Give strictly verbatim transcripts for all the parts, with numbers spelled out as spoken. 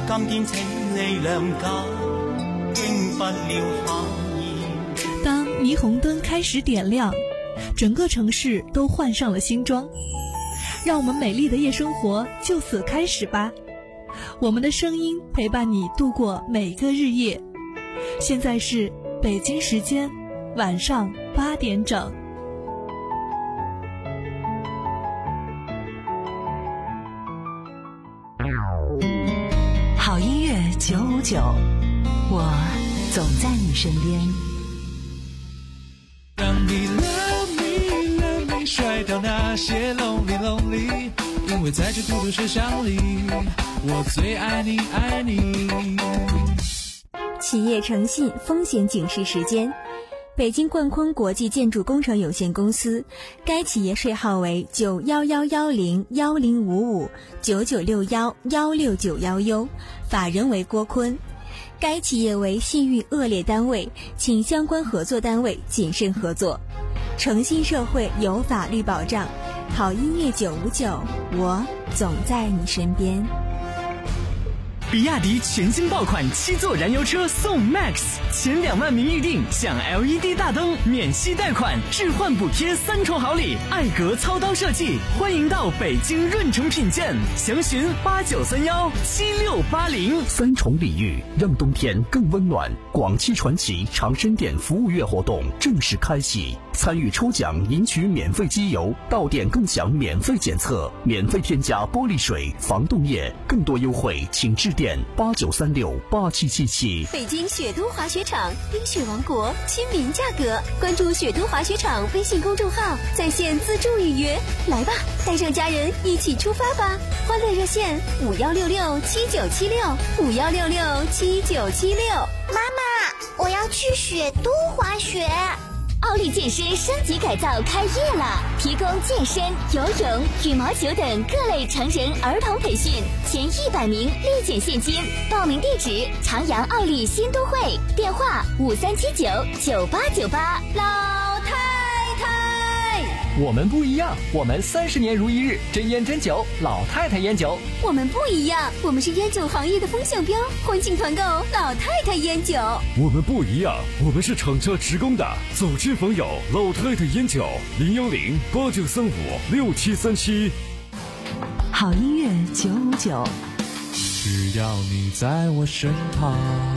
今天請你諒解，經不了考驗。 當霓虹燈開始點亮，整個城市都換上了新裝，讓我們美麗的夜生活就此開始吧。我們的聲音陪伴你度過每個日夜。現在是北京時間晚上八點整。 好音樂九五九，我總在你身邊。 讓你 love me love me 甩掉那些 lonely lonely， 因為在這孤獨世上裡，我最愛你愛你。 企業誠信風險警示時間，北京冠坤國際建築工程有限公司，該企業稅號為九一一一零一零五五九九六一一六九一 U， 法人為郭坤。該企業為信譽惡劣單位，請相關合作單位謹慎合作。誠信社會有法律保障，好音樂九五九，我總在你身邊。 比亞迪全新爆款七座燃油車送 Max， 前兩萬名預定享 L E D 大燈、免息貸款、置換補貼三重好禮，艾格操刀設計，歡迎到北京潤城品鑑，詳詢八九三幺七六八零。 三重禮遇，讓冬天更溫暖。廣汽傳祺長生店服務月活動正式開啟，參與抽獎贏取免費機油，到店更享免費檢測，免費添加玻璃水、防凍液，更多優惠請致電八九三六八七七七。 北京雪都滑雪場，冰雪王國，亲民價格。關注雪都滑雪場微信公眾號，在線自助預約。來吧，帶上家人一起出發吧！歡樂熱線五幺六六七九七六五幺六六七九七六。 媽媽，我要去雪都滑雪。 奧利健身升級改造開業了，提供健身、游泳、羽毛球等各類成人兒童培訓，前一百名立減現金。報名地址：長陽奧利新都會，電話五三七九九八九八。 老太太， 我們不一樣，我們三十年如一日，真煙真酒，老太太煙酒。 我們不一樣，我們是煙酒行業的風向標，歡慶團購老太太煙酒。 我們不一樣，我們是廠家直供的，走之朋友老太太煙酒，零幺零八九三五六七三七。 好音樂九五九， 只要你在我身旁。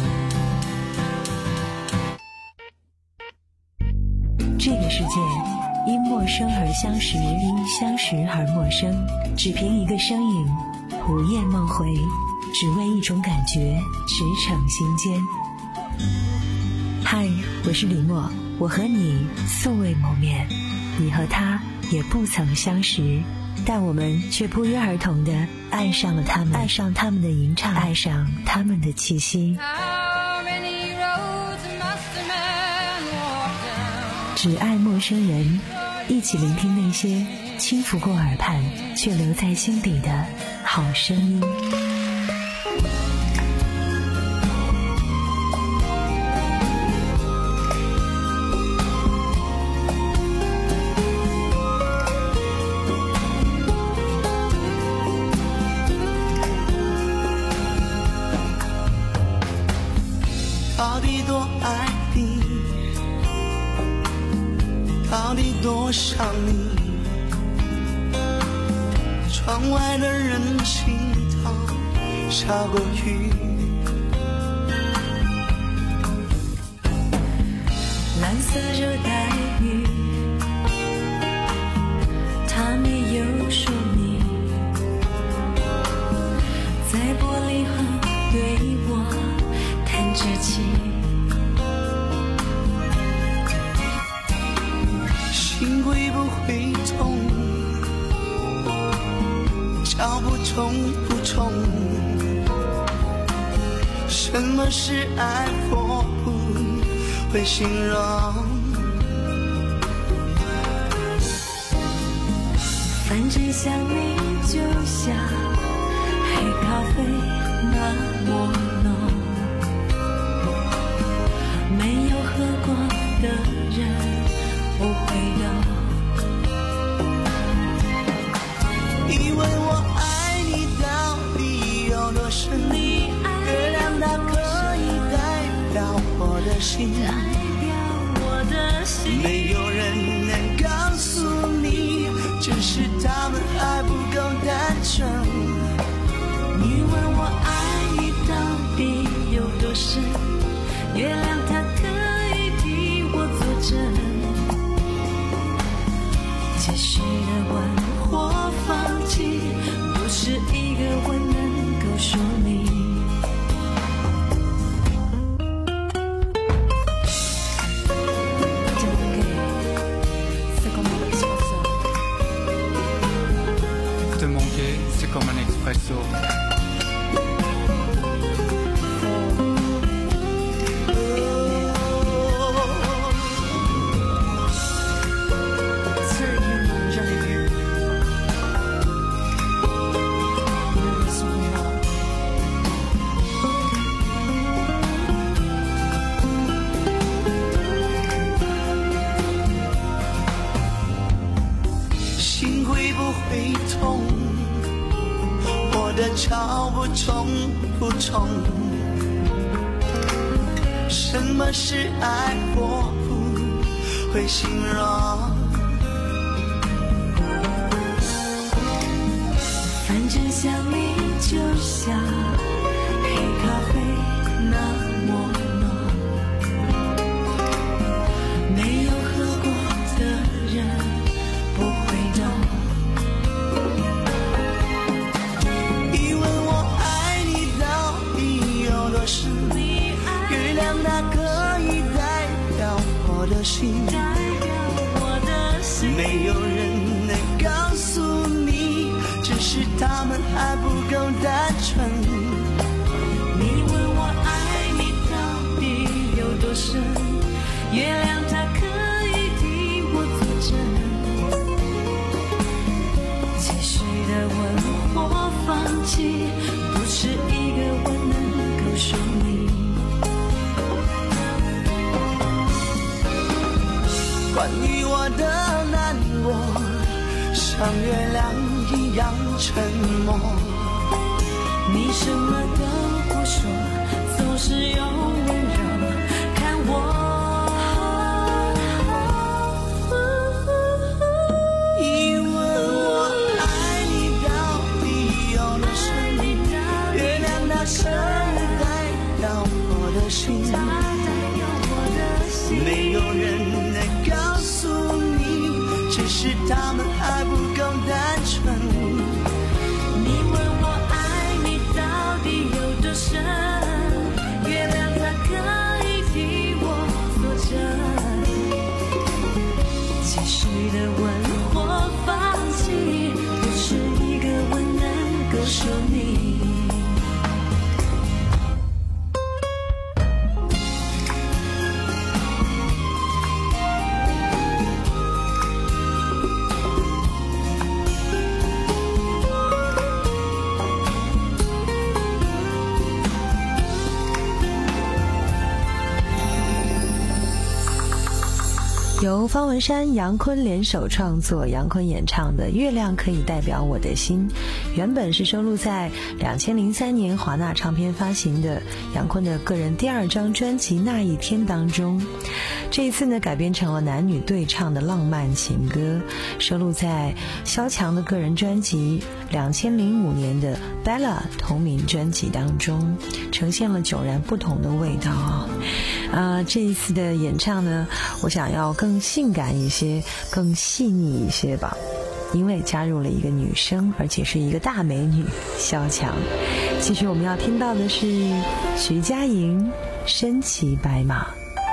這個世界因陌生而相識，因相識而陌生，只憑一個身影，午夜夢回，只為一種感覺，馳騁心間。嗨，我是李默，我和你素未謀面，你和他也不曾相識，但我們卻不約而同地愛上了他們，愛上他們的吟唱，愛上他們的氣息。只愛陌生人，一起聆聽那些輕拂過耳畔卻留在心底的好聲音。 到底多愛你，到底多想你，窗外的人行道下過雨， 藍色熱帶雨，他沒有說你，在玻璃後對我彈着琴， 心會不會痛，腳步重不重，什麼是愛我不會形容， 反正想你就像黑咖啡那麼濃，沒有喝過的人不會懂。 以為我愛你到底有多深，你愛它可以代表我的心，没有人能告诉你，只是他们还不够单纯。 你问我爱你到底有多深，月亮它可以替我作证，继续的问或放弃，不是一个吻能够说明。 Te manquer, c'est comme un expresso. 吵不冲不冲，什么是爱我不会形容， 反正想你就像黑咖啡那么浓，没有喝过的人不会懂。 心，没有人能告诉你，只是他们还不够单纯。 你问我爱你到底有多深，月亮它可以替我作证，继续的问或放弃，不是一个吻能够说明。 关于我的难过，像月亮一样沉默， 你什么都不说，总是用温柔看我。 一问我爱你到底有多深，月亮它可以代表我的心，没有人是他们还不够单纯。 你问我爱你到底有多深，月亮它可以替我作证，继续的问或放弃，不是一个吻能够说明。由方文山、杨坤联手创作，杨坤演唱的《月亮可以代表我的心》，原本是收录在两千零三年华纳唱片发行的杨坤的个人第二张专辑《那一天》当中。这一次呢，改编成了男女对唱的浪漫情歌，收录在萧蔷的个人专辑两千零五年的 Bella 同名专辑当中，呈现了迥然不同的味道啊、哦！呃，这一次的演唱呢，我想要更性感一些，更细腻一些吧，因为加入了一个女生，而且是一个大美女萧蔷。其实我们要听到的是徐佳莹《身骑白马》。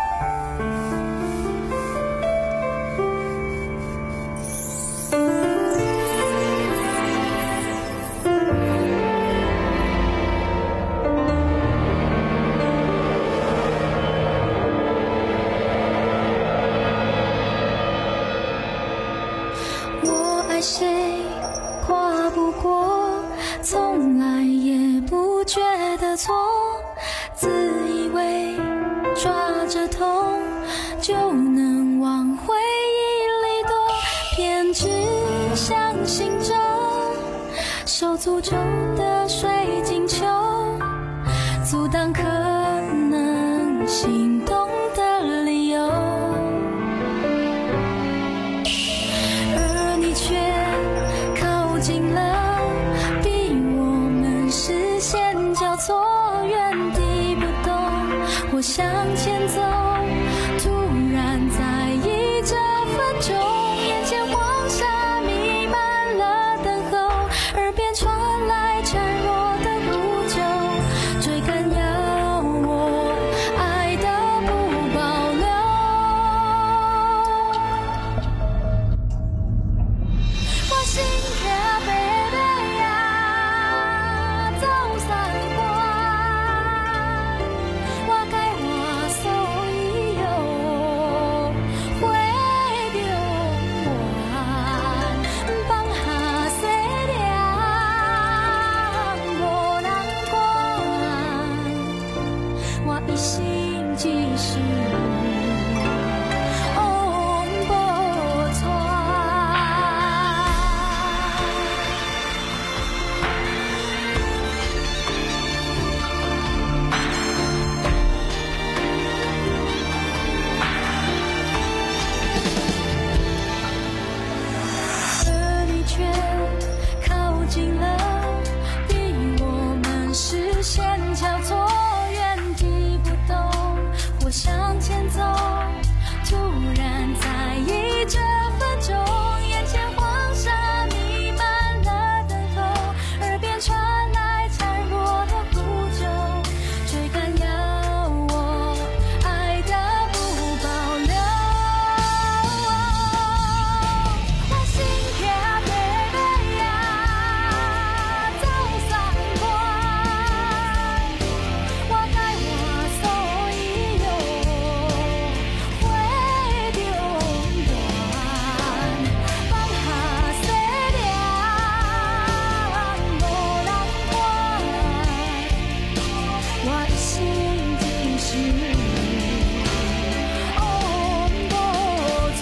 谁跨不过，从来也不觉得错，自以为抓着痛就能往回忆里躲，偏只相信着受诅咒的水晶球， 阻挡可能心动的理由，而你却靠近了，逼我们视线交错，原地不动或向前走，突然在意这分钟，眼前黄沙弥漫了等候，耳边传来孱弱的呼救，追赶要我爱的不保留。我心跳贝贝呀，走散过，我该我所以有会流完，放下细粒无人管，我一心只想往无传。而你却靠近了，逼我们视线交错，原地不动或向前走，突然在意这分钟，眼前黄沙弥漫了等候，耳边传来孱弱的呼救，追赶要我爱的不保留。我心跳贝贝呀，走散过，我该我所以有会流完，放下细粒无人管，我一心只想往无传。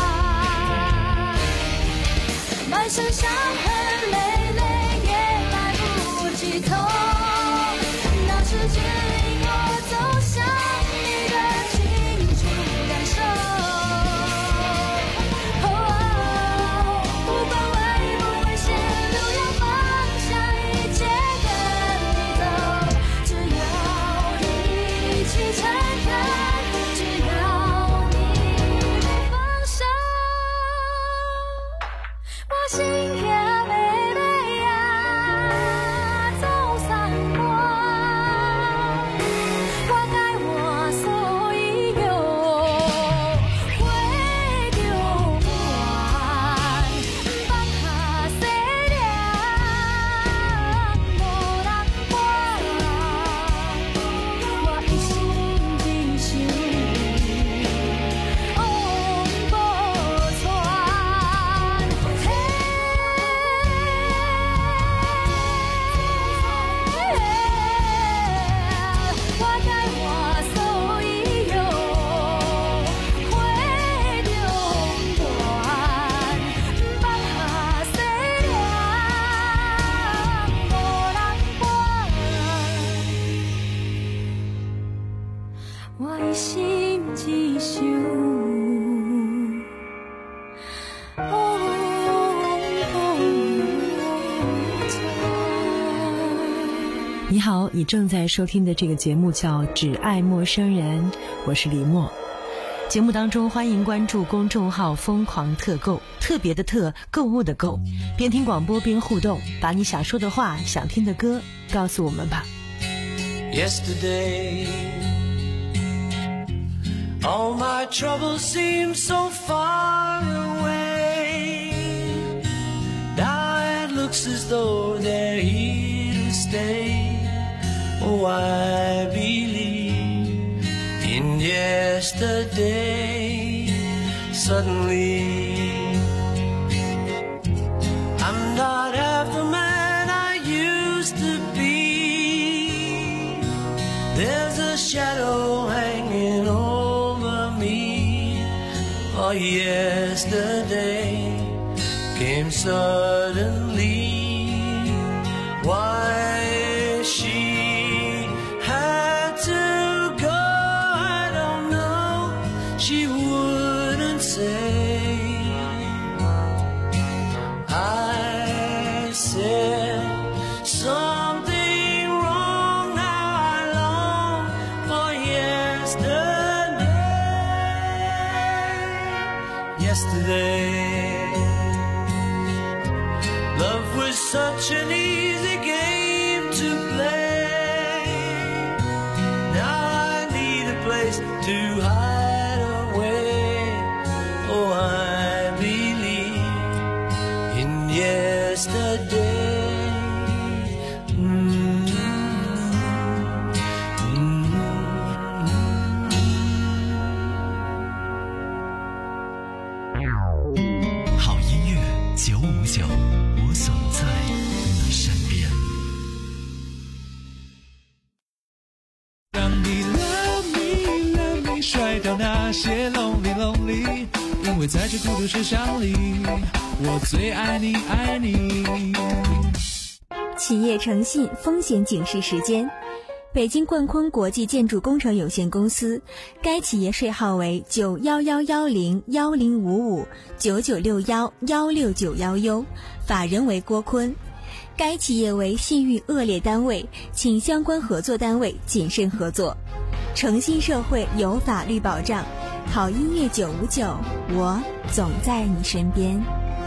满身伤痕累累也来不及痛，那是指引我走向你的清楚感受。哦，不管危不危险，都要放下一切跟你走，只要你一起诚恳，只要你不放手。我心跳贝贝呀，走散过，我该我所以有会流完，放下细粒无人管，我一心只想往无传。我该我所以有会流完，放下细粒无人管，我一心只想往无传。 你好，你正在收听的这个节目叫《只爱陌生人》，我是李默。节目当中欢迎关注公众号疯狂特购，特别的特，购物的购，边听广播边互动，把你想说的话，想听的歌告诉我们吧。 Yesterday, all my troubles seem so far away. Now it looks as though they're here to stay. Oh, I believe in yesterday. Suddenly, I'm not half the man I used to be. There's a shadow hanging over me. Oh, yesterday came suddenly. Why she to hide away. Oh, I believe in yesterday. Mm-hmm. 好音乐九五九，我总在你身边。 让你 love me love me 甩掉那些 lonely lonely， 因为在这孤独世上里，我最爱你爱你。 企业诚信风险警示时间。北京冠坤国际建筑工程有限公司，该企业税号为九幺幺幺零幺零五五九九六幺幺六九幺 U， 法人为郭坤。该企业为信誉恶劣单位，请相关合作单位谨慎合作。诚信社会有法律保障，好音乐九五九，我总在你身边。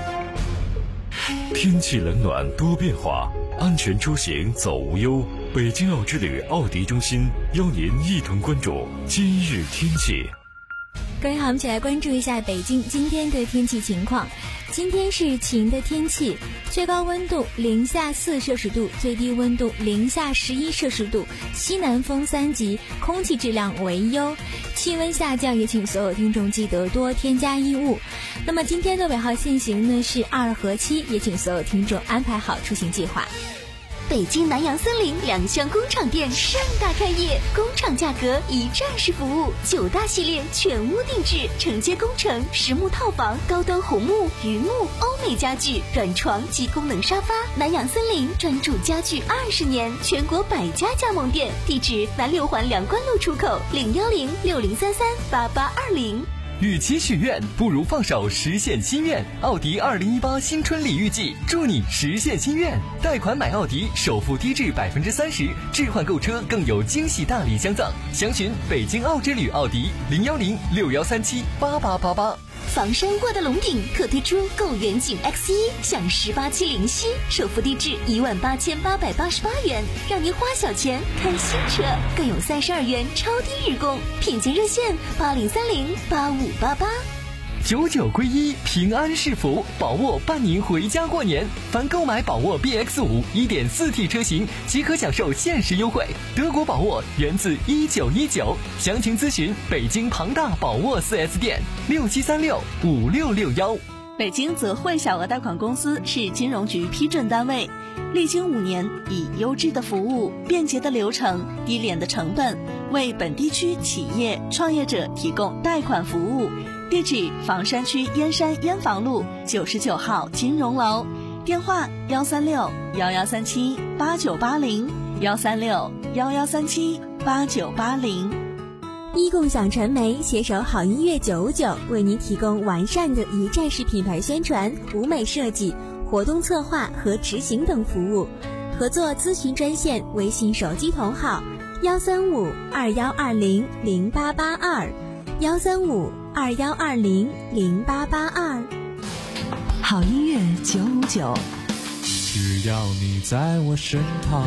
天气冷暖多变化，安全出行走无忧。北京奥之旅奥迪中心邀您一同关注今日天气。 各位好，我们一起来关注一下北京今天的天气情况。今天是晴的天气，最高温度零下四摄氏度，最低温度零下十一摄氏度，西南风三级，空气质量为优，气温下降，也请所有听众记得多添加衣物。那么今天的尾号限行呢是二和七，也请所有听众安排好出行计划。 北京南洋森林两厢工厂店盛大开业，工厂价格一站式服务，九大系列全屋定制，承接工程、实木套房、高端红木、榆木、欧美家具、软床及功能沙发。南洋森林专注家具二十年，全国百家加盟店，地址南六环梁关路出口零幺零六零三三八八二零。 与其许愿，不如放手实现心愿。奥迪二零一八新春礼遇季，祝你实现心愿。贷款买奥迪，首付低至百分之三十，置换购车更有惊喜大礼相赠。详询北京奥之旅奥迪零幺零六幺三七八八八八。 房山沃德龙顶特推出购远景 X 一，享十八期零息，首付低至一万八千八百八十八元，让您花小钱看新车，更有三十二元超低日供，品鉴热线八零三零八五八八。 九九归一，平安是福，宝沃伴您回家过年。凡购买宝沃 B X 五 一点四 T 车型，即可享受限时优惠。德国宝沃源自一九一九，详情咨询北京庞大宝沃 四 S 店六七三六五六六幺。 北京泽汇小额贷款公司是金融局批准单位，历经五年，以优质的服务、便捷的流程、低廉的成本，为本地区企业创业者提供贷款服务。地址：房山区燕山燕房路九十九号金融楼，电话：幺三六幺幺三七八九八零，幺三六幺幺三七八九八零。 一共享传媒携手好音乐九五九，为您提供完善的一站式品牌宣传、舞美设计、活动策划和执行等服务。合作咨询专线：微信手机同号幺三五二幺二零零八八二，幺三五二幺二零零八八二。 好音乐九五九， 只要你在我身旁。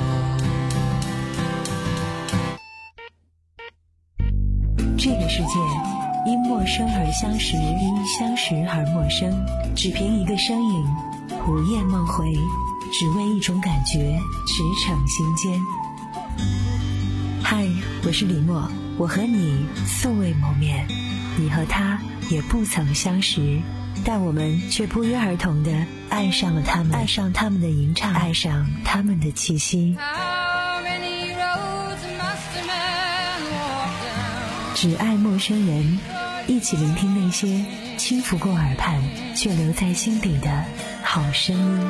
这个世界因陌生而相识，因相识而陌生。只凭一个声音，午夜梦回，只为一种感觉，驰骋心间。嗨，我是李默，我和你素未谋面，你和他也不曾相识，但我们却不约而同地爱上了他们，爱上他们的吟唱，爱上他们的气息。只爱陌生人，一起聆听那些轻拂过耳畔却留在心底的好声音。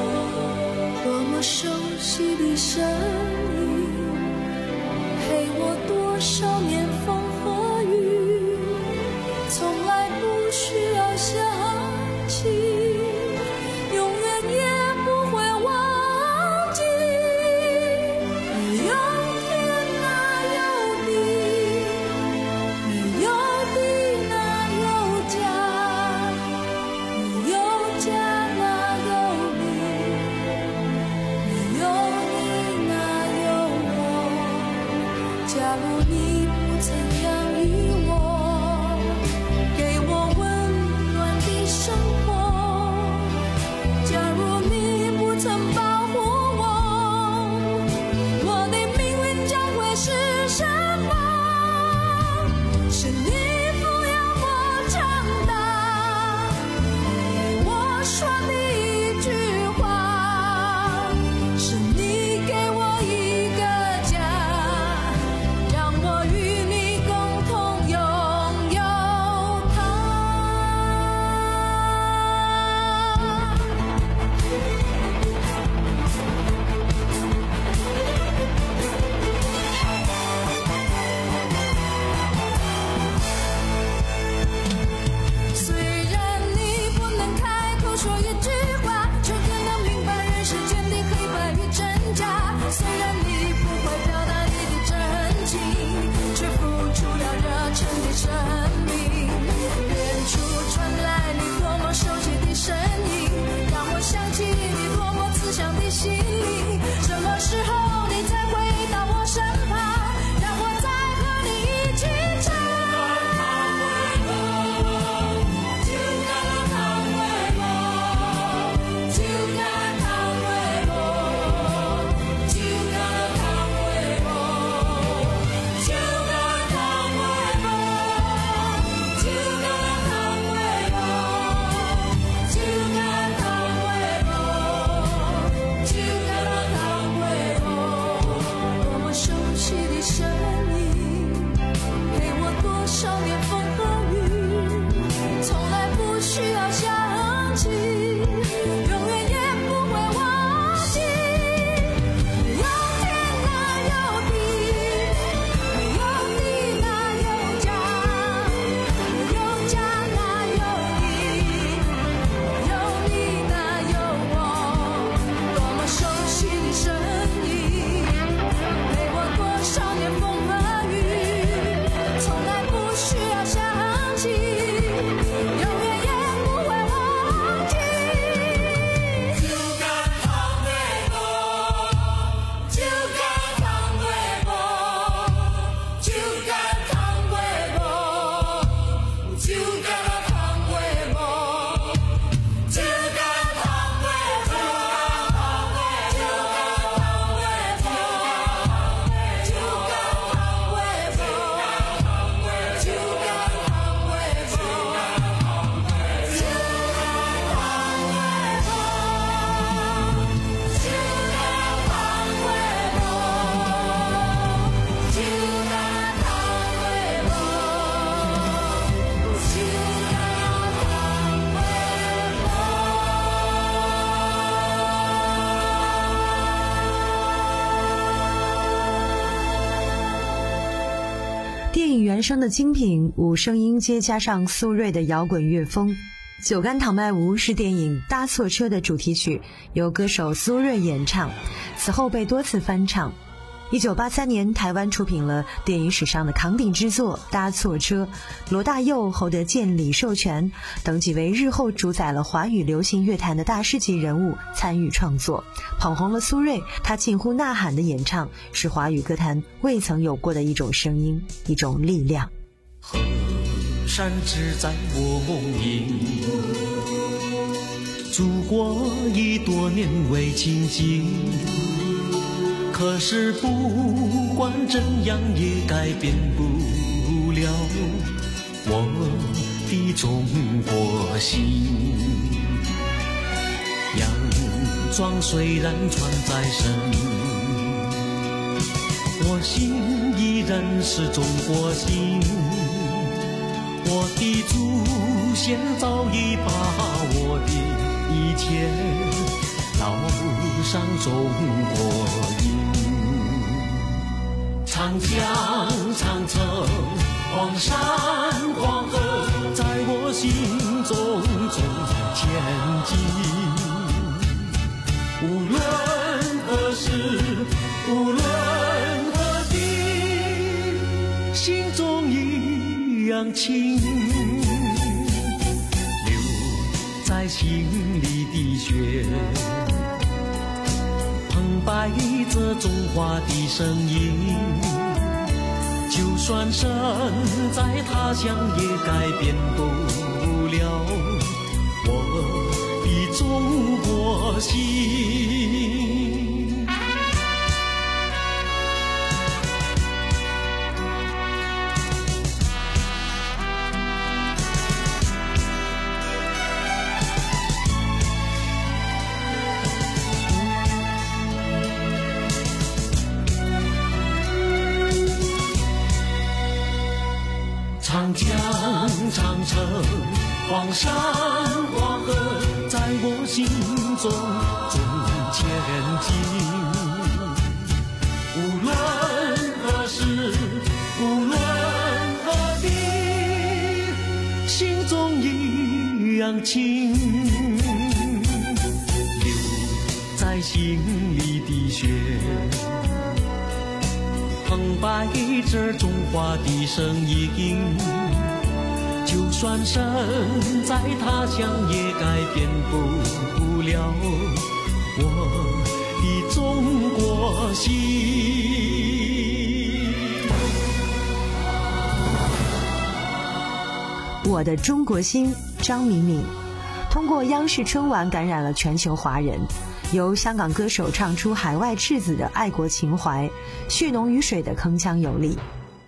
熟悉的声音，陪我电影原声的精品，五声音阶加上苏芮的摇滚乐风。酒干倘卖无是电影《搭错车》的主题曲，由歌手苏芮演唱，此后被多次翻唱。一九八三年，台湾出品了电影史上的扛鼎之作《搭错车》，罗大佑、侯德健、李寿全等几位日后主宰了华语流行乐坛的大师级人物参与创作，捧红了苏芮。她近乎呐喊的演唱，是华语歌坛未曾有过的一种声音，一种力量。 河山只在我梦萦，祖国已多年未亲近，可是不管怎样也改变不了我的中国心。洋装虽然穿在身，我心依然是中国心。我的祖先早已把我的一切烙上中国印。长江长城黄山黄河在我心中中前进。无论何时无论何地，心中一样情，留在心里的血，澎湃着中华的声音。就算身在他乡，也改变不了我的中国心。长江长城黄山黄河在我心中中前进。无论何时无论何地，心中一样情，留在心里的血，澎湃着中华的声音。就算身在他乡，也改变不了我的中国心。 我的中国心，张敏敏通过央视春晚感染了全球华人，由香港歌手唱出海外赤子的爱国情怀，血浓于水的铿锵有力。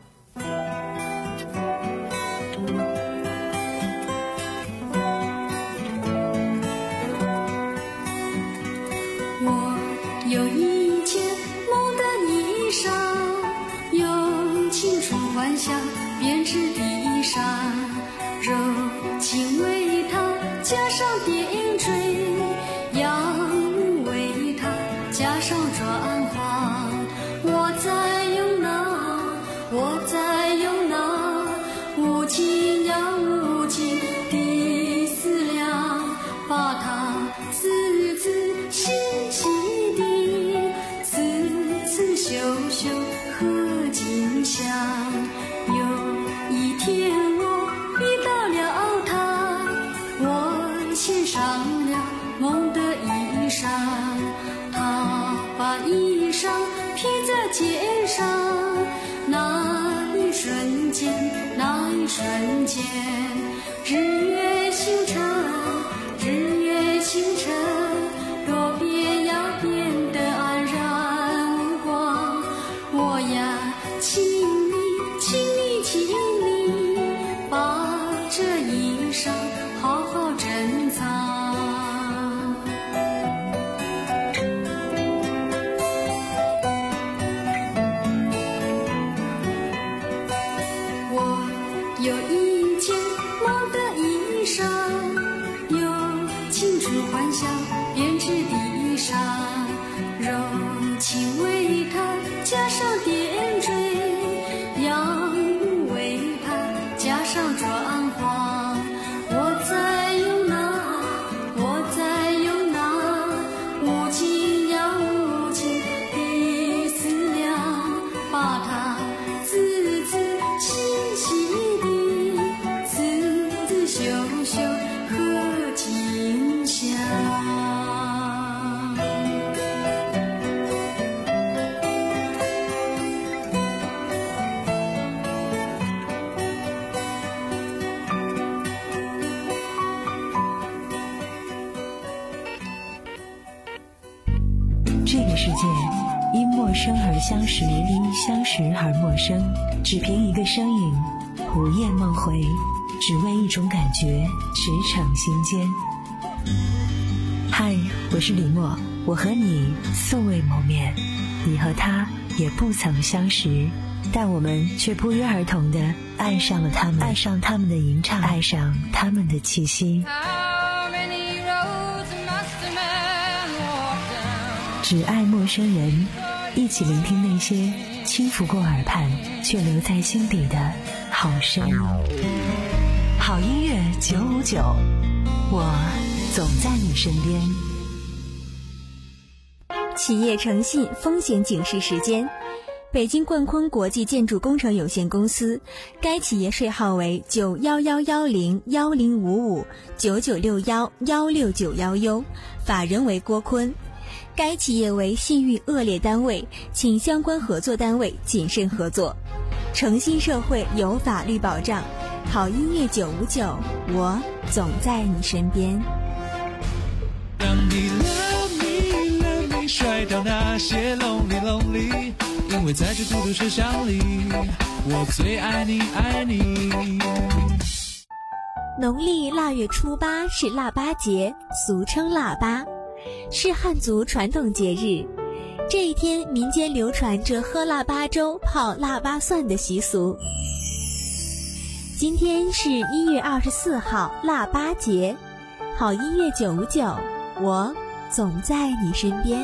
有一件梦的衣裳，有青春幻想编织的衣裳，柔情为它加上点缀，阳为它加上转化。我在用那，我在用那无尽呀无尽的思量，把它字字细细秀秀和景象。有一天我遇到了他，我献上了梦的衣裳，他把衣裳披在肩上，那一瞬间，那一瞬间，日月星辰，日月星辰，多变呀变得安然无光。我呀，请你，请你，请你，把这衣裳好好珍藏。我有一件梦的衣裳，有青春幻想编织的衣裳，柔情为它加上点缀，阳生而相识，因相识而陌生。只凭一个声音，午夜梦回，只为一种感觉，驰骋心间。嗨，我是李默，我和你素未谋面，你和他也不曾相识，但我们却不约而同地爱上了他们，爱上他们的吟唱，爱上他们的气息。只爱陌生人，一起聆听那些轻拂过耳畔却留在心底的好声音。好音乐九五九，我总在你身边。 企业诚信风险警示时间，北京冠坤国际建筑工程有限公司，该企业税号为九幺幺幺零幺零五五九九六幺幺六九幺 U， 法人为郭坤。该企业为信誉恶劣单位，请相关合作单位谨慎合作。诚信社会有法律保障，好音乐九五九，我总在你身边。 让你 love me love me 甩掉那些 lonely lonely， 因为在这孤独车厢里，我最爱你爱你。 农历腊月初八是腊八节，俗称腊八，是汉族传统节日。这一天民间流传着喝腊八粥、泡腊八蒜的习俗。今天是一月二十四号，腊八节。好音乐九五九，我总在你身边。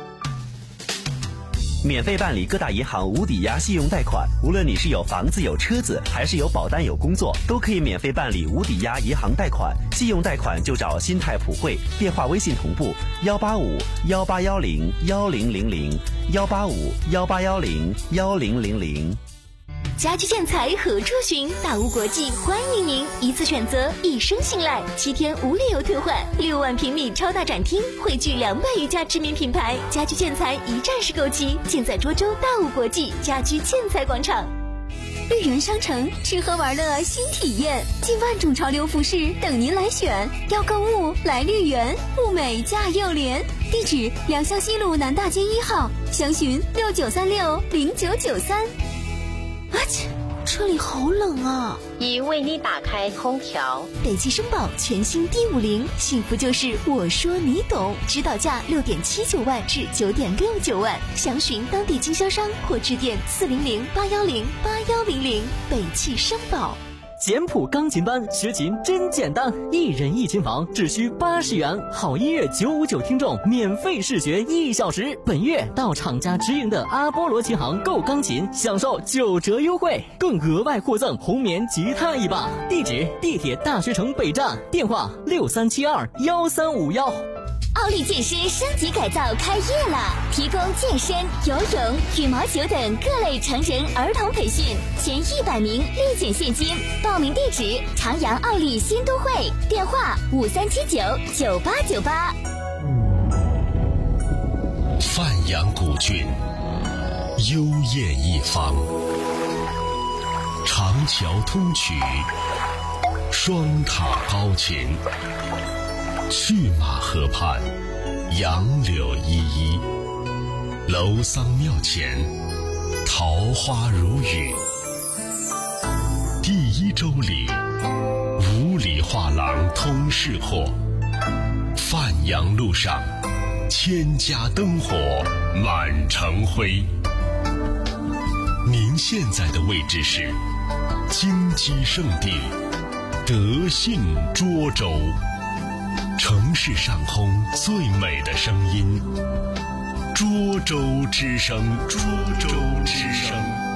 免费办理各大银行无抵押信用贷款，无论你是有房子有车子，还是有保单有工作，都可以免费办理无抵押银行贷款。信用贷款就找新泰普惠，电话微信同步幺八五幺八幺零幺零零零幺八五幺八幺零幺零零零。 家居建材何处寻？大屋国际欢迎您，一次选择，一生信赖，七天无理由退换，六万平米超大展厅，汇聚两百余家知名品牌，家居建材一站式购齐，尽在涿州大屋国际家居建材广场。绿园商城，吃喝玩乐新体验，近万种潮流服饰等您来选。要购物来绿园，物美价又廉。地址：良乡西路南大街一号，详询六九三六零九九三。啊切，这里好冷啊！ 已为你打开空调。 北汽绅宝全新 D 五零，幸福就是我说你懂，指导价六点七九万至九点六九万，详询当地经销商或致电四零零八幺零八幺零零。北汽绅宝。 简谱钢琴班学琴真简单，一人一琴房只需八十元，好音乐九五九听众免费试学一小时。本月到厂家直营的阿波罗琴行购钢琴，享受九折优惠，更额外获赠红棉吉他一把。地址：地铁大学城北站，电话六三七二幺三五幺。 奥利健身升级改造开业了，提供健身、游泳、羽毛球等各类成人儿童培训，前一百名立减现金。报名地址：长阳奥利新都会，电话五三七九九八九八。 范阳古郡，幽艳一方，长桥通衢，双塔高擎。去马河畔，杨柳依依，楼桑庙前，桃花如雨。第一周里，五里画廊通市货，范阳路上，千家灯火满城辉。您现在的位置是金鸡圣地，德信涿州。城市上空最美的声音，涿州之声，涿州之声。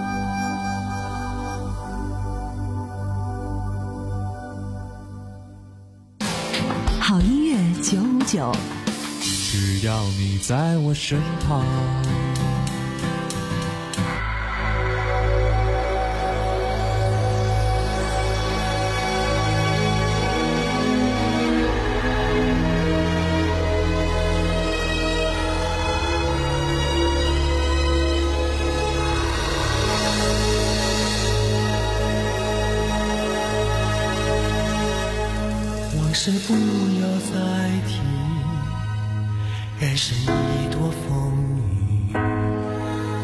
好音乐九五九， 只要你在我身旁。 是不要再提，人生一朵风雨，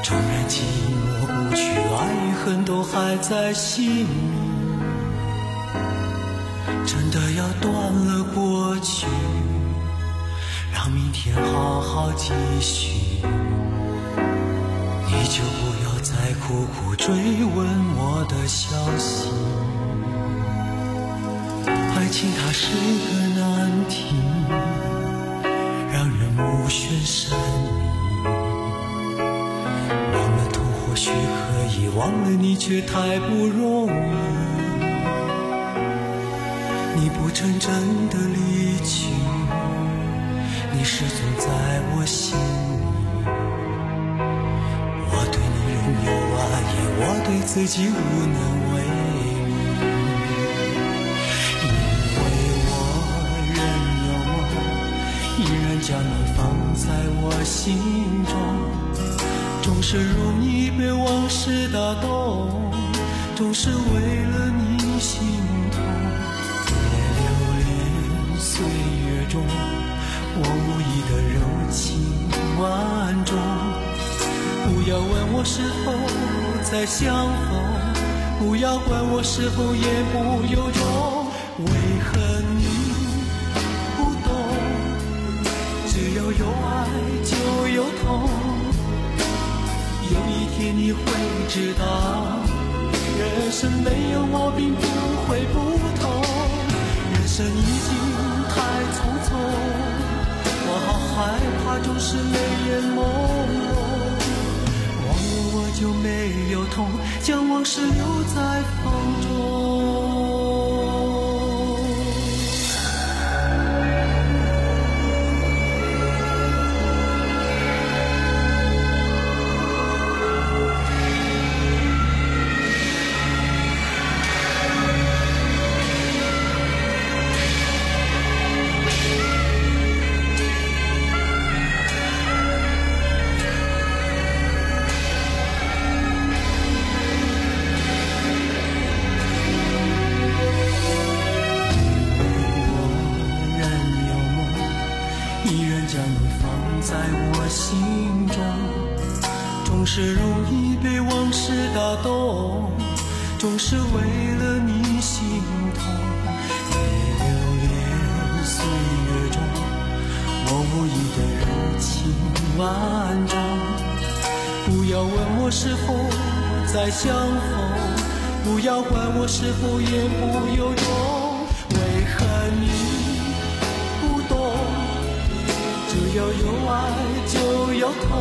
纵然寂寞不去，爱与恨都还在心里，真的要断了过去，让明天好好继续。你就不要再苦苦追问我的消息，爱情它是个难题，让人目眩神迷。忘了痛或许可以，忘了你却太不容易。你不曾真的离去，你始终在我心里。我对你仍有爱意，我对自己无能为力，因为我仍有梦，依然将你放在我心中。总是容易被往事打动，总是为了你心痛。别留恋岁月中我无意的柔情万种，不要问我是否再相逢，不要管我是否言不由衷。为何你不懂，只要有爱就有痛，有一天你会知道，人生没有我并不会不同。人生已经太匆匆，我好害怕总是泪眼朦胧。忘了我就没有痛，将往事留在风中。在我心中，总是容易被往事打动，总是为了你心痛。别留恋岁月中我无意的柔情万种，不要问我是否再相逢，不要管我是否言不由衷。为何你只要有爱就有痛，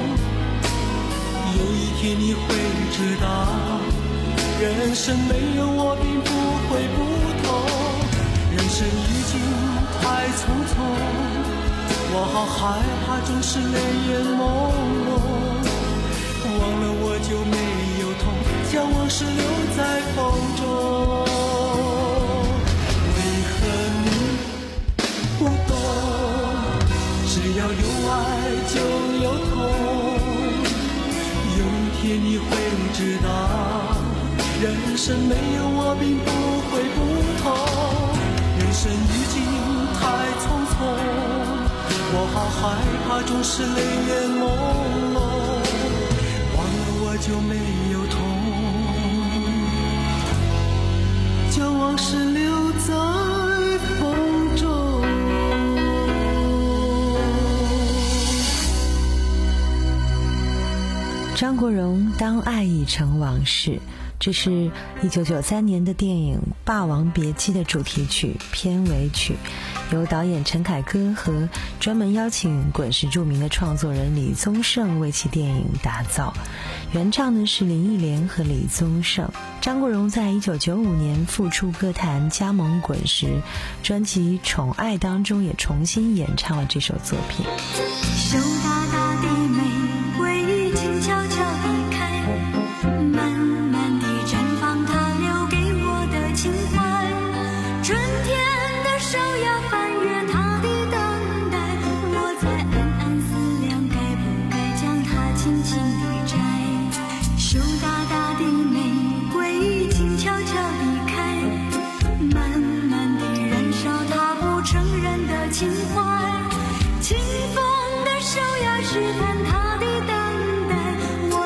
有一天你会知道，人生没有我并不会不同。人生已经太匆匆，我好害怕总是泪眼朦胧。忘了我就没有痛，将往事留在风中。为何你不懂，只要有爱就有痛，有一天你会知道，人生没有我并不会不同。人生已经太匆匆，我好害怕总是泪眼朦胧。忘了我就没有痛，将往事留在风中。 张国荣《当爱已成往事》，这是一九九三年的电影《霸王别姬》的主题曲、片尾曲，由导演陈凯歌和专门邀请滚石著名的创作人李宗盛为其电影打造。原唱的是林忆莲和李宗盛。张国荣在一九九五年复出歌坛，加盟滚石，专辑《宠爱》当中也重新演唱了这首作品。 羞答答的玫瑰静悄悄地开，慢慢地绽放它留给我的情怀。春天的手呀翻越它的等待，我在暗暗思量该不该将它轻轻地摘。羞答答的玫瑰静悄悄地开，慢慢地燃烧它不承认的情怀。清风的手呀试探它的等待，我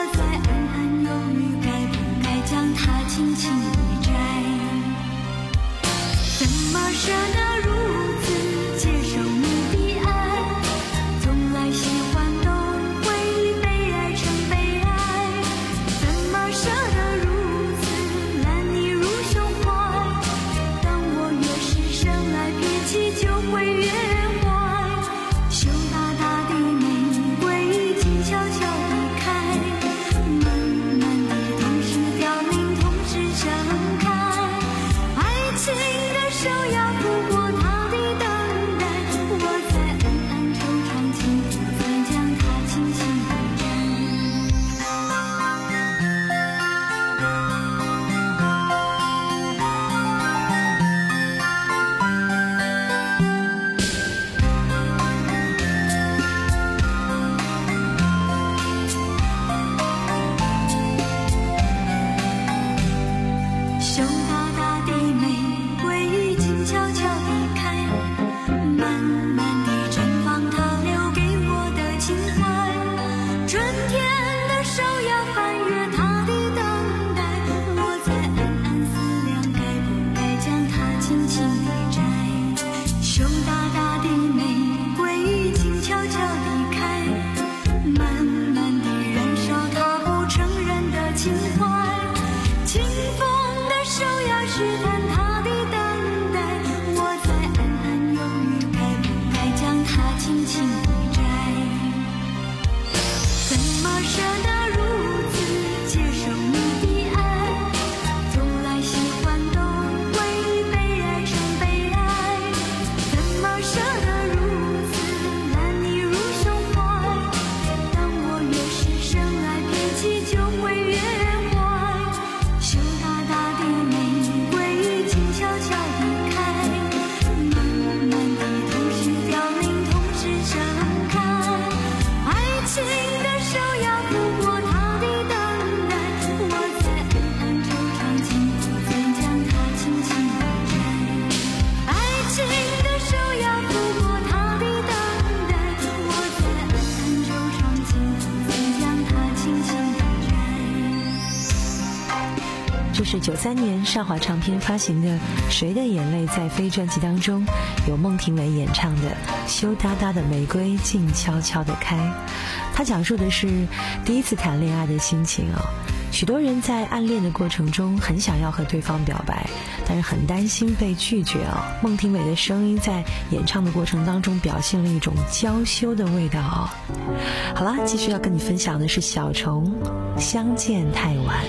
这是九三年上华唱片发行的《谁的眼泪在飞》专辑当中，由孟庭苇演唱的《羞答答的玫瑰静悄悄地开》。它讲述的是第一次谈恋爱的心情啊、哦。许多人在暗恋的过程中很想要和对方表白，但是很担心被拒绝啊、哦。孟庭苇的声音在演唱的过程当中表现了一种娇羞的味道哦。好啦，继续要跟你分享的是小虫，相见太晚。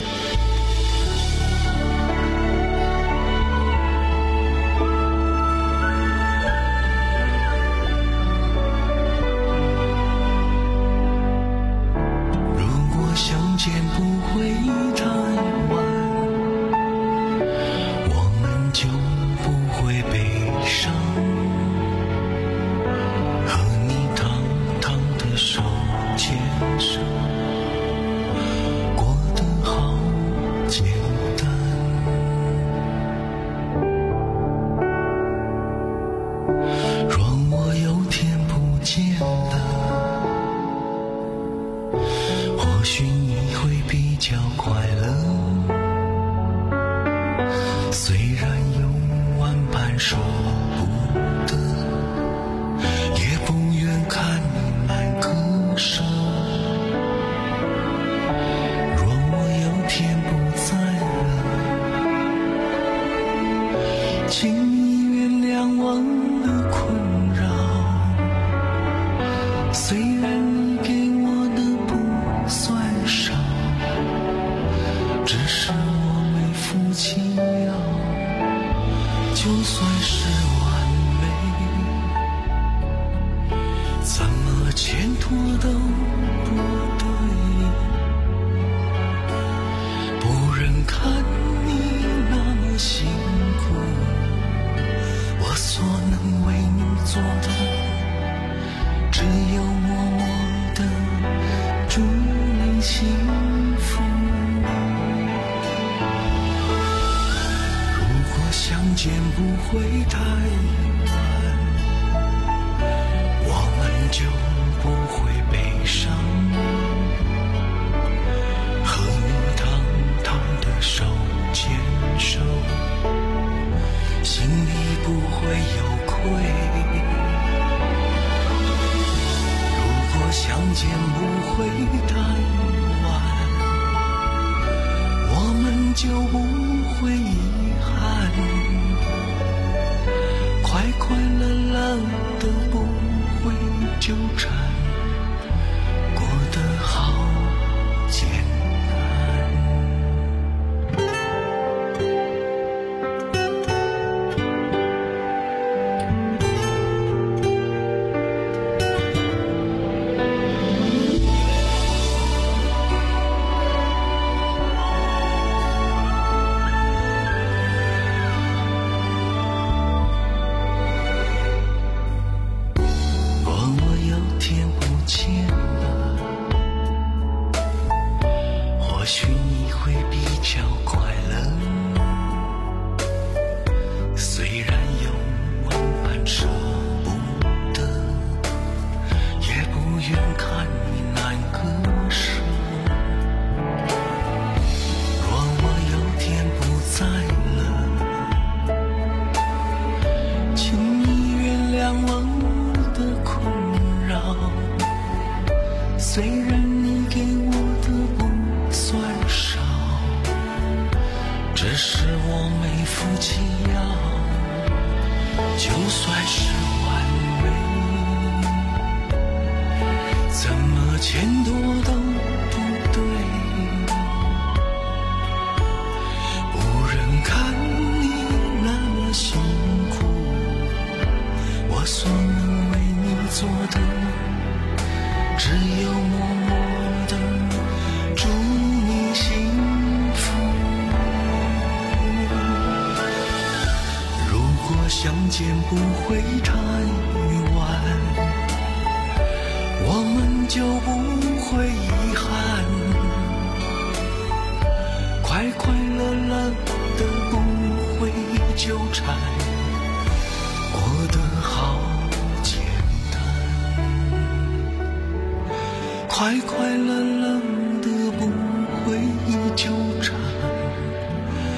快快乐乐的不会纠缠，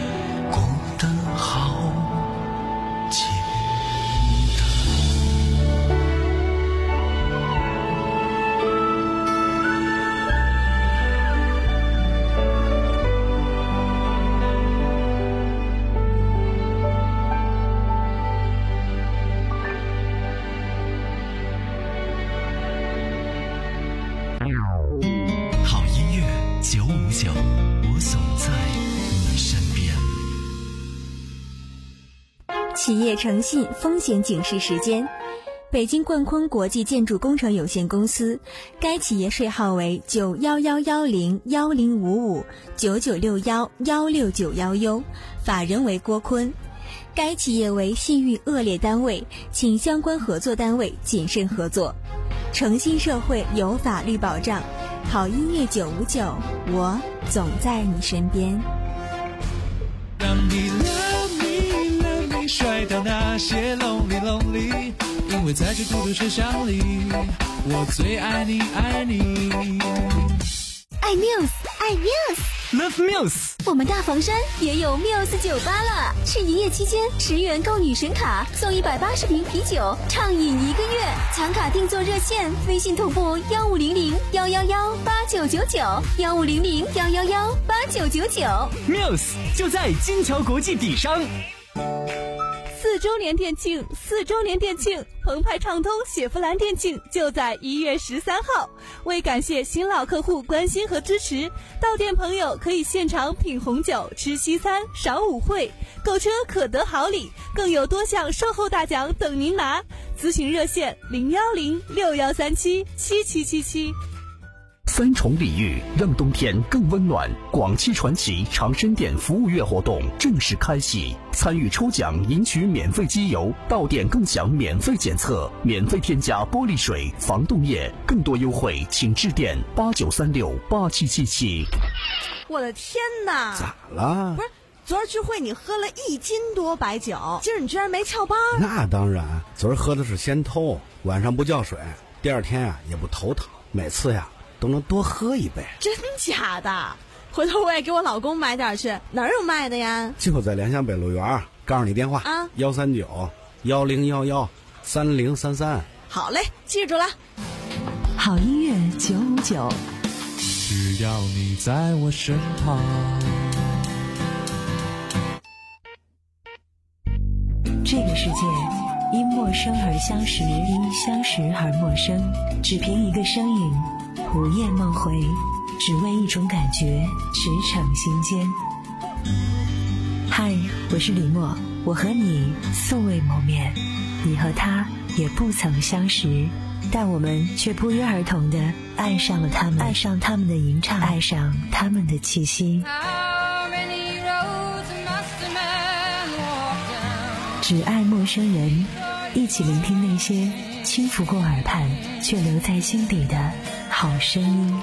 企业诚信风险警示时间，北京冠坤国际建筑工程有限公司，该企业税号为九幺幺幺零幺零五五九九六幺幺六九幺 U， 法人为郭坤。该企业为信誉恶劣单位，请相关合作单位谨慎合作。诚信社会有法律保障，好音乐九五九，我总在你身边。 让你 love me love me 甩掉那些 lonely lonely， 因为在这孤独车厢里，我最爱你爱你。 爱 Muse， 爱 Muse，Love Muse。 我们大房山也有 Muse 酒吧了，是营业期间十元购女神卡送一百八十瓶啤酒，畅饮一个月。抢卡定做热线，微信同步幺五零零幺幺幺八九九九幺五零零幺幺幺八九九九。 Muse 就在金桥国际底商。 四周年店庆，四周年店庆，澎湃畅通雪佛兰店庆就在一月十三号。为感谢新老客户关心和支持，到店朋友可以现场品红酒、吃西餐、赏舞会，购车可得好礼，更有多项售后大奖等您拿。咨询热线零幺零六幺三七七七七七。 三重礼遇让冬天更温暖，广汽传祺长生店服务月活动正式开启，参与抽奖赢取免费机油，到店更享免费检测，免费添加玻璃水、防冻液，更多优惠请致电八九三六八七七七。 我的天哪！ 咋了？ 不是，昨儿聚会你喝了一斤多白酒，今儿你居然没翘班？ 那当然，昨儿喝的是仙偷，晚上不叫水，第二天啊也不头疼，每次呀都能多喝一杯。 真假的？回头我也给我老公买点去，哪儿有卖的呀？ 就在联想北路园，告诉你电话啊， 幺三九幺零幺幺三零三三。 好嘞，记住了。 好音乐九五九， 只要你在我身旁。 这个世界因陌生而相识，因相识而陌生，只凭一个声音，午夜梦回，只为一种感觉，驰骋心间。嗨，我是李默，我和你素未谋面，你和他也不曾相识，但我们却不约而同地爱上了他们，爱上他们的吟唱，爱上他们的气息。只爱陌生人，一起聆听那些轻拂过耳畔却留在心底的好声音。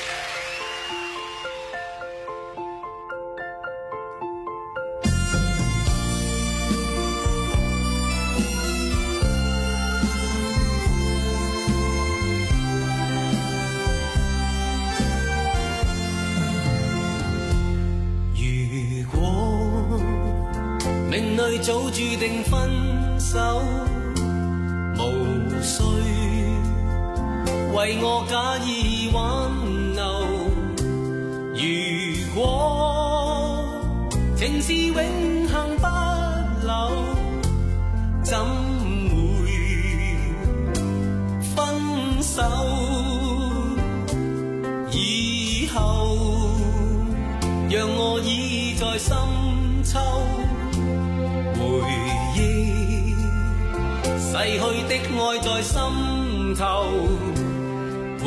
命里早注定分手，無需為我假意挽留。如果情是永恆不朽，怎會分手？以後讓我倚在深秋。回憶逝去的愛在心頭，回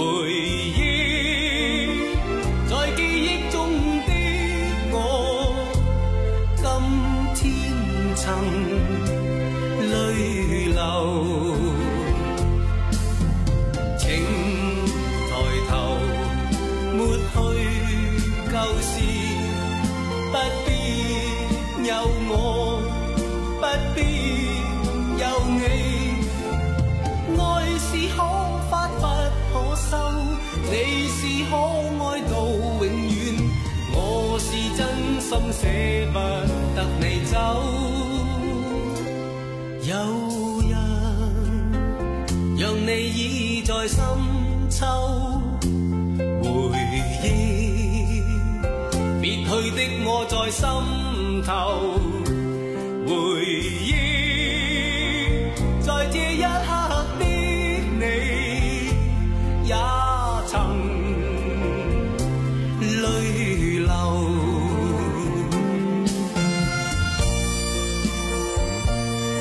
憶在記憶中的我，今天曾淚流。請抬頭抹去舊事，不必有我，不必有你，愛是可發不可收，你是可愛到永遠，我是真心捨不得你走。有人讓你倚在深秋，回憶別去的我在心頭。回憶在這一刻的你，也曾淚流。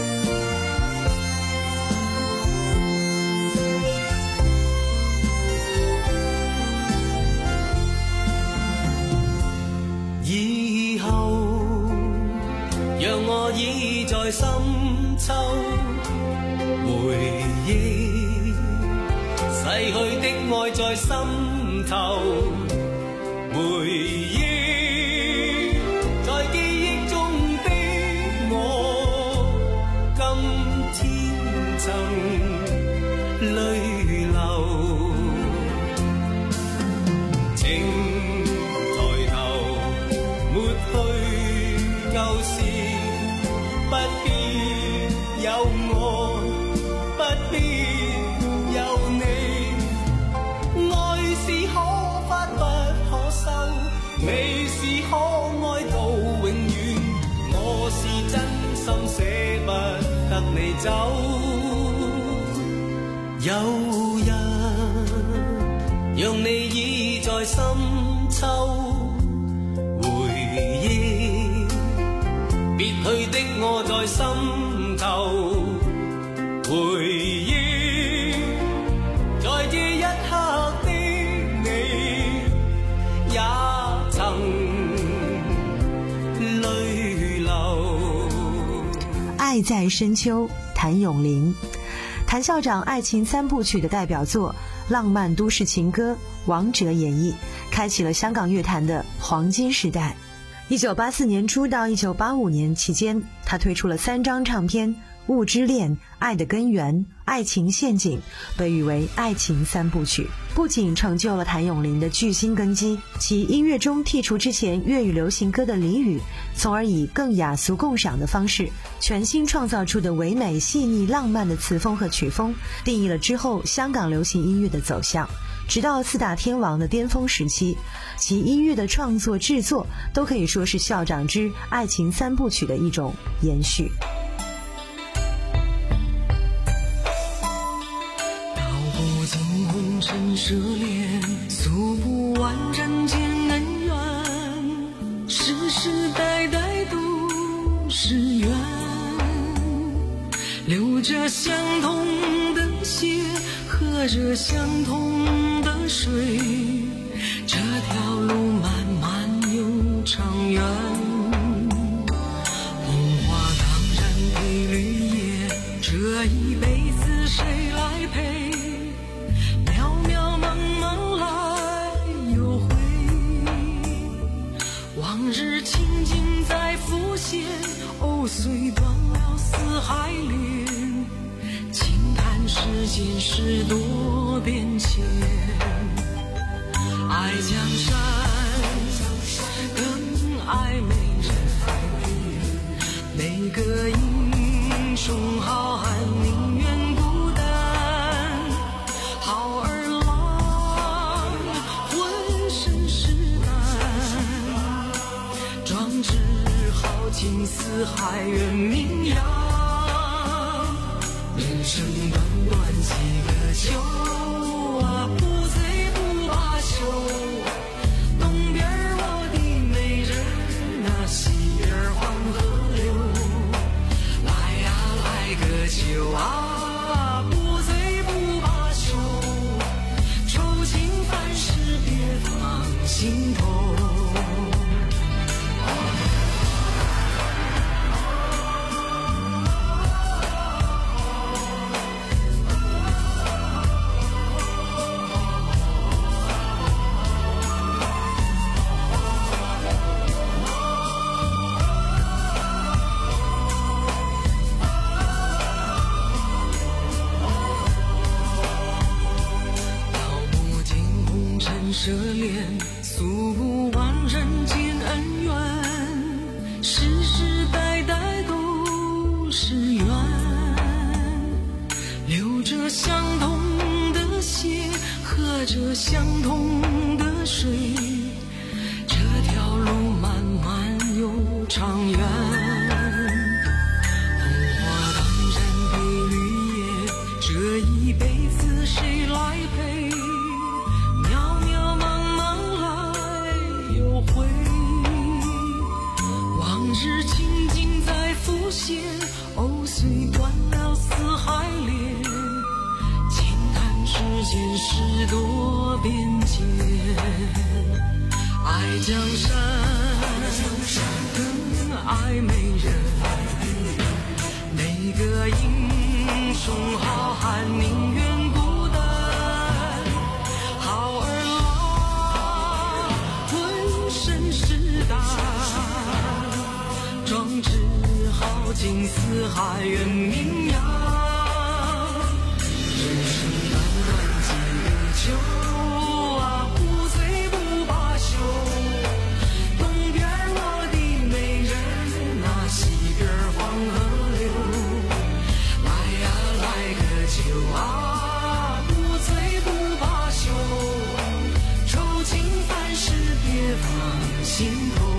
在深秋，回忆逝去的爱在心頭，回憶在記憶中的我，今天曾淚流，請抬頭抹去舊事，不必有我，不必有你，愛是可發不可收，美是可愛到永遠，我是真心捨不得你走。有日讓你倚在深秋，回憶別去的我在心頭，回憶在這一刻的你也曾淚流。 愛在深秋，譚詠麟。譚校長愛情三部曲的代表作《浪漫都市情歌》王者演繹，開啟了香港樂壇的黃金時代。一九八四年初到一九八五年期間，他推出了三張唱片，《物之戀》、《愛的根源》、《愛情陷阱》，被譽為愛情三部曲，不僅成就了譚詠麟的巨星根基，其音樂中剔除之前粵語流行歌的俚語，從而以更雅俗共賞的方式，全新創造出的唯美細膩浪漫的詞風和曲風，定義了之後香港流行音樂的走向。直到四大天王的巔峰時期，其音樂的創作製作都可以說是校長之愛情三部曲的一種延續。 紅塵涉戀，訴不完人間恩怨，世世代代都是緣，流着相同的血，喝着相同的水，這條路漫漫又長遠，紅花當然配綠葉，這一輩子誰來陪？往日情景在浮現，藕雖斷了絲還連，輕嘆世間事多變遷。愛江山更愛美人，每個英雄好漢寧願孤單，好兒郎渾身是壯志豪情四海遠名揚，人生短短幾個秋啊，不醉不罷休。東邊我的美人啊，西邊黃河流，來呀來個秋啊，不醉不罷休，愁情煩事別放心頭。涉戀，訴不完人間恩怨，世世代代都是緣，流着相同的血，喝着相同的水，這條路漫漫又長遠，紅花當然配綠葉，這一輩子誰來陪？日情景在浮現，藕雖斷了絲還連，輕嘆世間事多變遷。愛江山更愛美人， 雄好汉宁愿孤单，好儿郎吞身是胆，壮志豪情四海远名扬，人生短短几个秋啊，不醉不罢休。东边我的美人啊，西边黄河流，来呀来个秋啊，不醉不罢休，愁情烦事别放心头。